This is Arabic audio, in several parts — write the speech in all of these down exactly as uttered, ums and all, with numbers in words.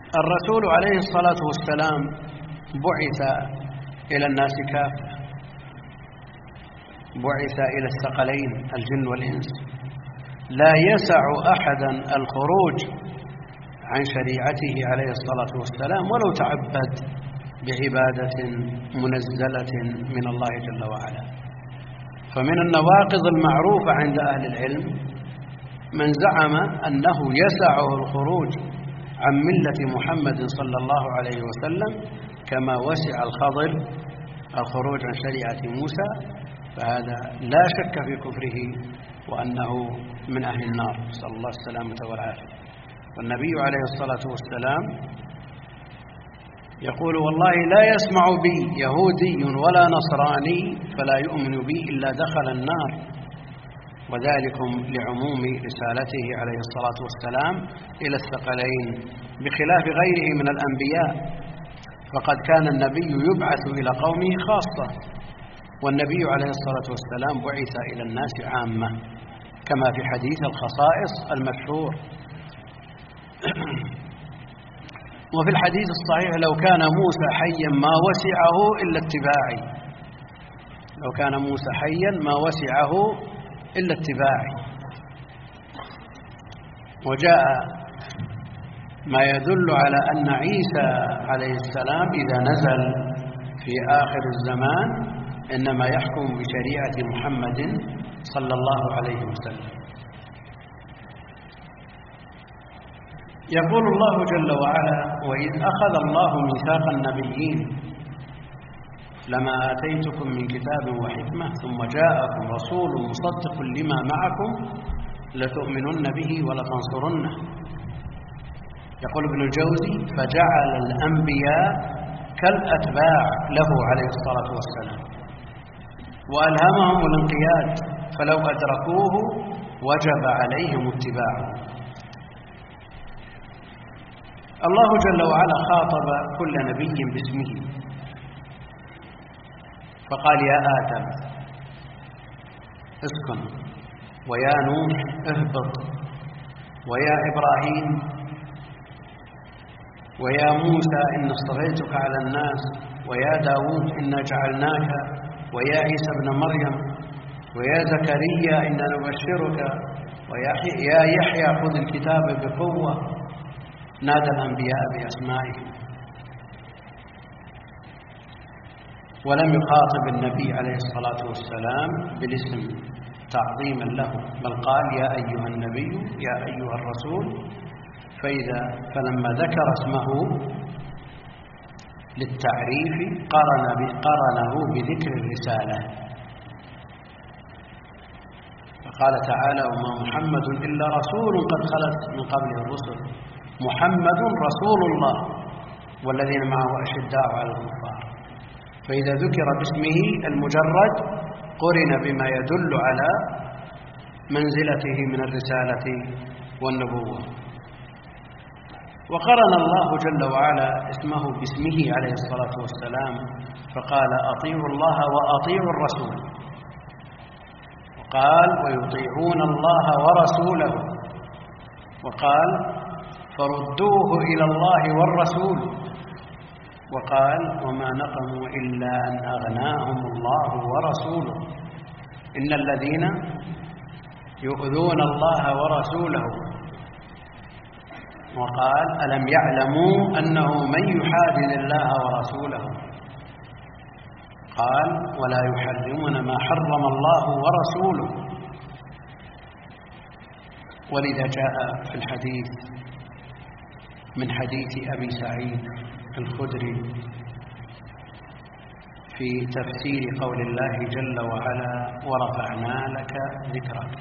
الرسول عليه الصلاة والسلام بعث إلى الناس كافة، بعث إلى الثقلين الجن والإنس، لا يسع أحدا الخروج عن شريعته عليه الصلاة والسلام ولو تعبد بعبادة منزلة من الله جل وعلا. فمن النواقض المعروفة عند أهل العلم من زعم أنه يسعه الخروج عن ملة محمد صلى الله عليه وسلم كما وسع الخضر الخروج عن شريعة موسى، فهذا لا شك في كفره وأنه من أهل النار، نسأل الله السلامة والعافية. والنبي عليه الصلاة والسلام يقول: والله لا يسمع بي يهودي ولا نصراني فلا يؤمن بي إلا دخل النار، وذلكم لعموم رسالته عليه الصلاة والسلام إلى الثقلين بخلاف غيره من الأنبياء، فقد كان النبي يبعث إلى قومه خاصة، والنبي عليه الصلاة والسلام بعث إلى الناس عامة كما في حديث الخصائص المشهور. وفي الحديث الصحيح: لو كان موسى حيا ما وسعه إلا اتباعي، لو كان موسى حيا ما وسعه إلا اتباعي. وجاء ما يدل على أن عيسى عليه السلام إذا نزل في آخر الزمان إنما يحكم بشريعة محمد صلى الله عليه وسلم. يقول الله جل وعلا: وإذ أخذ الله ميثاق النبيين لما آتيتكم من كتاب وحكمة ثم جاءكم رسول مصدق لما معكم لتؤمنن به ولتنصرنه. يقول ابن الجوزي: فجعل الأنبياء كالأتباع له عليه الصلاة والسلام وألهمهم الانقياد، فلو أدركوه وجب عليهم اتباعه. الله جل وعلا خاطب كل نبي باسمه فقال: يا آدم اسكن، ويا نوح اهبط، ويا إبراهيم، ويا موسى إن اصطفيتك على الناس، ويا داود إنا جعلناك، ويا عيسى ابن مريم، ويا زكريا إنا نبشرك، ويا يحيى خذ الكتاب بقوة. نادى الأنبياء بأسمائهم، ولم يخاطب النبي عليه الصلاة والسلام بالاسم تعظيما له، بل قال: يا أيها النبي، يا أيها الرسول. فإذا فلما ذكر اسمه للتعريف قرن قرنه بذكر الرسالة، فقال تعالى: وما محمد إلا رسول قد خلت من قبله الرسل، محمد رسول الله والذين معه أشداء على الكفار. فإذا ذكر باسمه المجرد قرن بما يدل على منزلته من الرسالة والنبوة. وقرن الله جل وعلا اسمه باسمه عليه الصلاة والسلام فقال: أطيعوا الله وأطيعوا الرسول، وقال: ويطيعون الله ورسوله، وقال: فردوه إلى الله والرسول، وقال: وما نقموا إلا أن أغناهم الله ورسوله إن الذين يؤذون الله ورسوله، وقال: ألم يعلموا أنه من يحادد الله ورسوله، قال: ولا يحرمون ما حرم الله ورسوله. ولذا جاء في الحديث من حديث أبي سعيد الخدري في تفسير قول الله جل وعلا: ورفعنا لك ذكرك،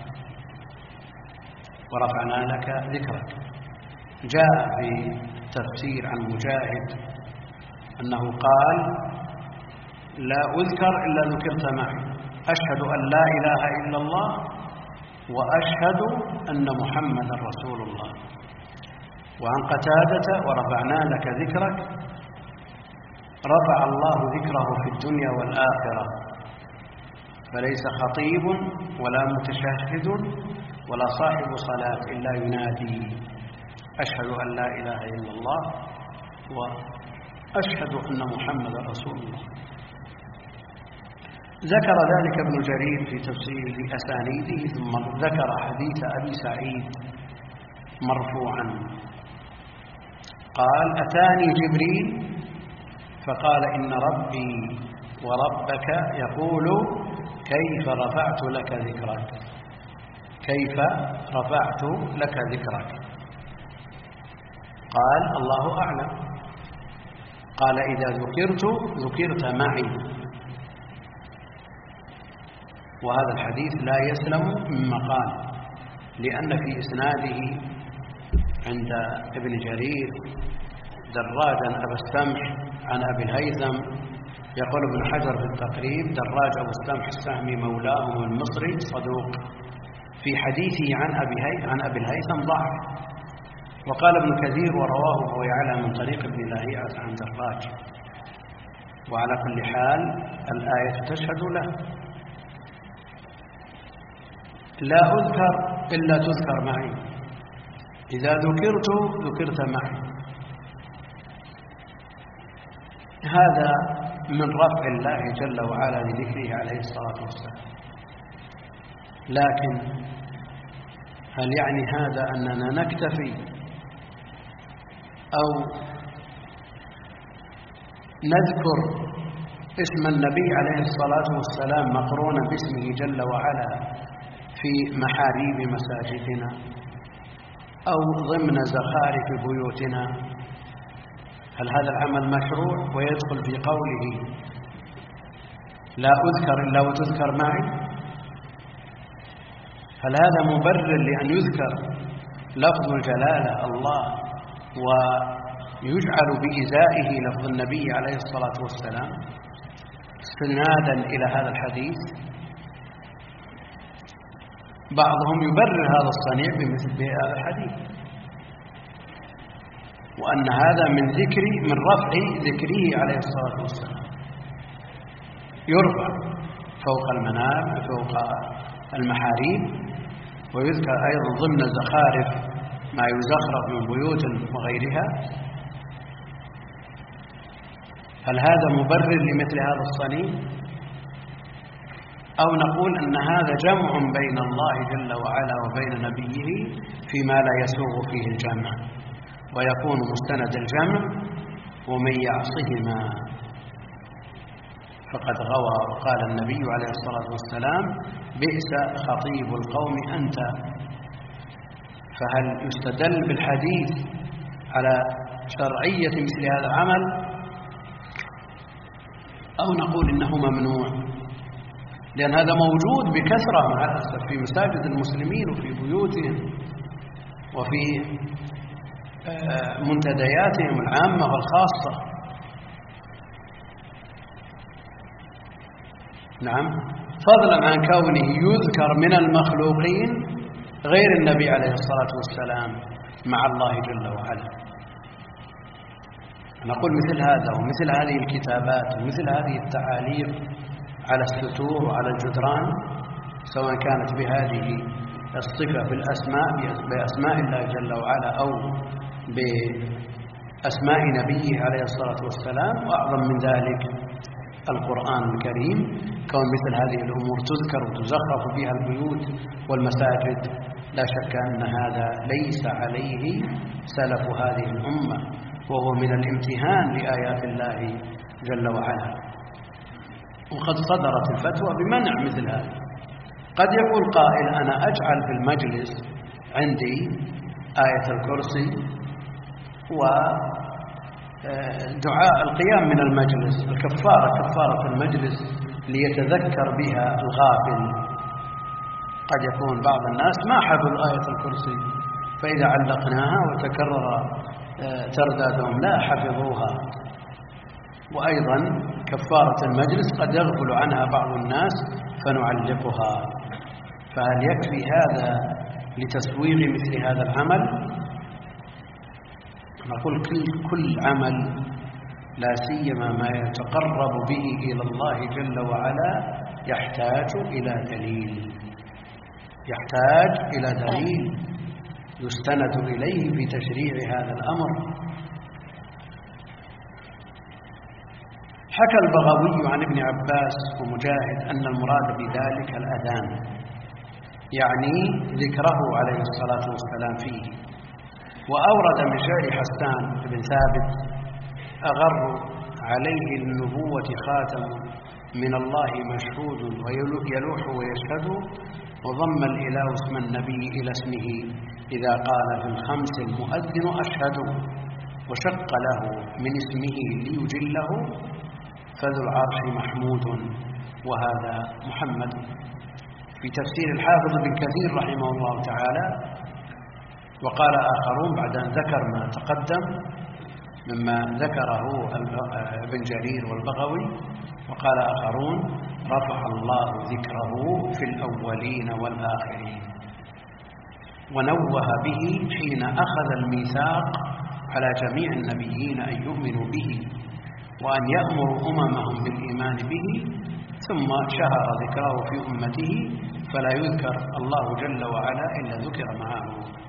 ورفعنا لك ذكرك. جاء في تفسير عن مجاهد أنه قال: لا أذكر إلا ذكرت معي، أشهد أن لا إله إلا الله وأشهد أن محمدا رسول الله. وعن قتادة: ورفعنا لك ذكرك، رفع الله ذكره في الدنيا والآخرة، فليس خطيب ولا متشهد ولا صاحب صلاة إلا ينادي: أشهد أن لا إله إلا الله وأشهد أن محمد رسول الله. ذكر ذلك ابن جرير في تفسير أسانيده، ثم ذكر حديث أبي سعيد مرفوعا قال: أتاني جبريل فقال: إن ربي وربك يقول: كيف رفعت لك ذكرك كيف رفعت لك ذكرك قال: الله أعلم. قال: إذا ذكرت ذكرت معي. وهذا الحديث لا يسلم من مقال، لأن في إسناده عند ابن جرير دراجا أبا السمح عن أبي الهيثم. يقول ابن حجر في التقريب: دراج أبو السمح السهمي مولاهم المصري صدوق، في حديثه عن أبي هي... عن أبي الهيثم ضعف. وقال ابن كثير: ورواه أبو يعلى من طريق ابن لاهيعة عن دراج. وعلى كل حال الآية تشهد له. لا أذكر إلا تذكر معي، إذا ذكرت ذكرت معي. هذا من رفع الله جل وعلا لذكره عليه الصلاة والسلام. لكن هل يعني هذا أننا نكتفي أو نذكر اسم النبي عليه الصلاة والسلام مقرونا باسمه جل وعلا في محاريب مساجدنا أو ضمن زخارف بيوتنا؟ هل هذا العمل مشروع ويدخل في قوله لا أذكر إلا وتذكر معي؟ هل هذا مبرر لأن يذكر لفظ الجلالة الله ويجعل بإزائه لفظ النبي عليه الصلاة والسلام استنادا إلى هذا الحديث؟ بعضهم يبرر هذا الصنيع بمثل هذا الحديث، وأن هذا من ذكر من رفع ذكره عليه الصلاة والسلام، يرفع فوق المنام فوق المحاريب، ويذكر أيضا ضمن زخارف ما يزخرف من بيوت وغيرها. هل هذا مبرر لمثل هذا الصنيع؟ أو نقول أن هذا جمع بين الله جل وعلا وبين نبيه فيما لا يسوغ فيه الجمع، ويكون مستند الجمع ومن يعصهما فقد غوى. وقال النبي عليه الصلاة والسلام: بئس خطيب القوم أنت. فهل يستدل بالحديث على شرعية مثل هذا العمل، أو نقول إنه ممنوع؟ لأن هذا موجود بكثرة مع الأسف في مساجد المسلمين وفي بيوتهم وفي منتدياتهم العامة والخاصة. نعم، فضلا عن كونه يذكر من المخلوقين غير النبي عليه الصلاة والسلام مع الله جل وعلا. نقول مثل هذا ومثل هذه الكتابات ومثل هذه التعاليق على الستور وعلى الجدران، سواء كانت بهذه الصفة في الأسماء بأسماء الله جل وعلا أو بأسماء نبيه عليه الصلاة والسلام، وأعظم من ذلك القرآن الكريم، كون مثل هذه الأمور تذكر وتزخرف بها البيوت والمساجد، لا شك أن هذا ليس عليه سلف هذه الأمة، وهو من الامتهان لآيات الله جل وعلا. وقد صدرت الفتوى بمنع مثل هذا. قد يقول قائل: أنا أجعل في المجلس عندي آية الكرسي ودعاء القيام من المجلس، الكفارة كفارة المجلس ليتذكر بها الغافل. قد يكون بعض الناس ما حفظ آية الكرسي، فإذا علقناها وتكرر تردادهم لا حفظوها. وأيضا كفارة المجلس قد يغفل عنها بعض الناس فنعلقها. فهل يكفي هذا لتسويغ مثل هذا العمل؟ نقول كل, كل عمل لا سيما ما يتقرب به إلى الله جل وعلا يحتاج إلى دليل، يحتاج إلى دليل يستند إليه في تشريع هذا الأمر. حكى البغوي عن ابن عباس ومجاهد أن المراد بذلك الأذان، يعني ذكره عليه الصلاة والسلام فيه. وأورد من شعر حسان بن ثابت: أغر عليه النبوة خاتم من الله مشهود ويلوح ويشهد، وضم الإله اسم النبي إلى اسمه إذا قال في الخمس المؤذن أشهد، وشق له من اسمه ليجله، فذو العرش محمود وهذا محمد. في تفسير الحافظ بن كثير رحمه الله تعالى: وقال آخرون بعد أن ذكر ما تقدم مما ذكره ابن جرير والبغوي، وقال آخرون: رفع الله ذكره في الأولين والآخرين، ونوه به حين أخذ الميثاق على جميع النبيين أن يؤمنوا به وأن يأمروا أممهم بالإيمان به، ثم شهر ذكره في أمته، فلا يذكر الله جل وعلا إلا ذكر معه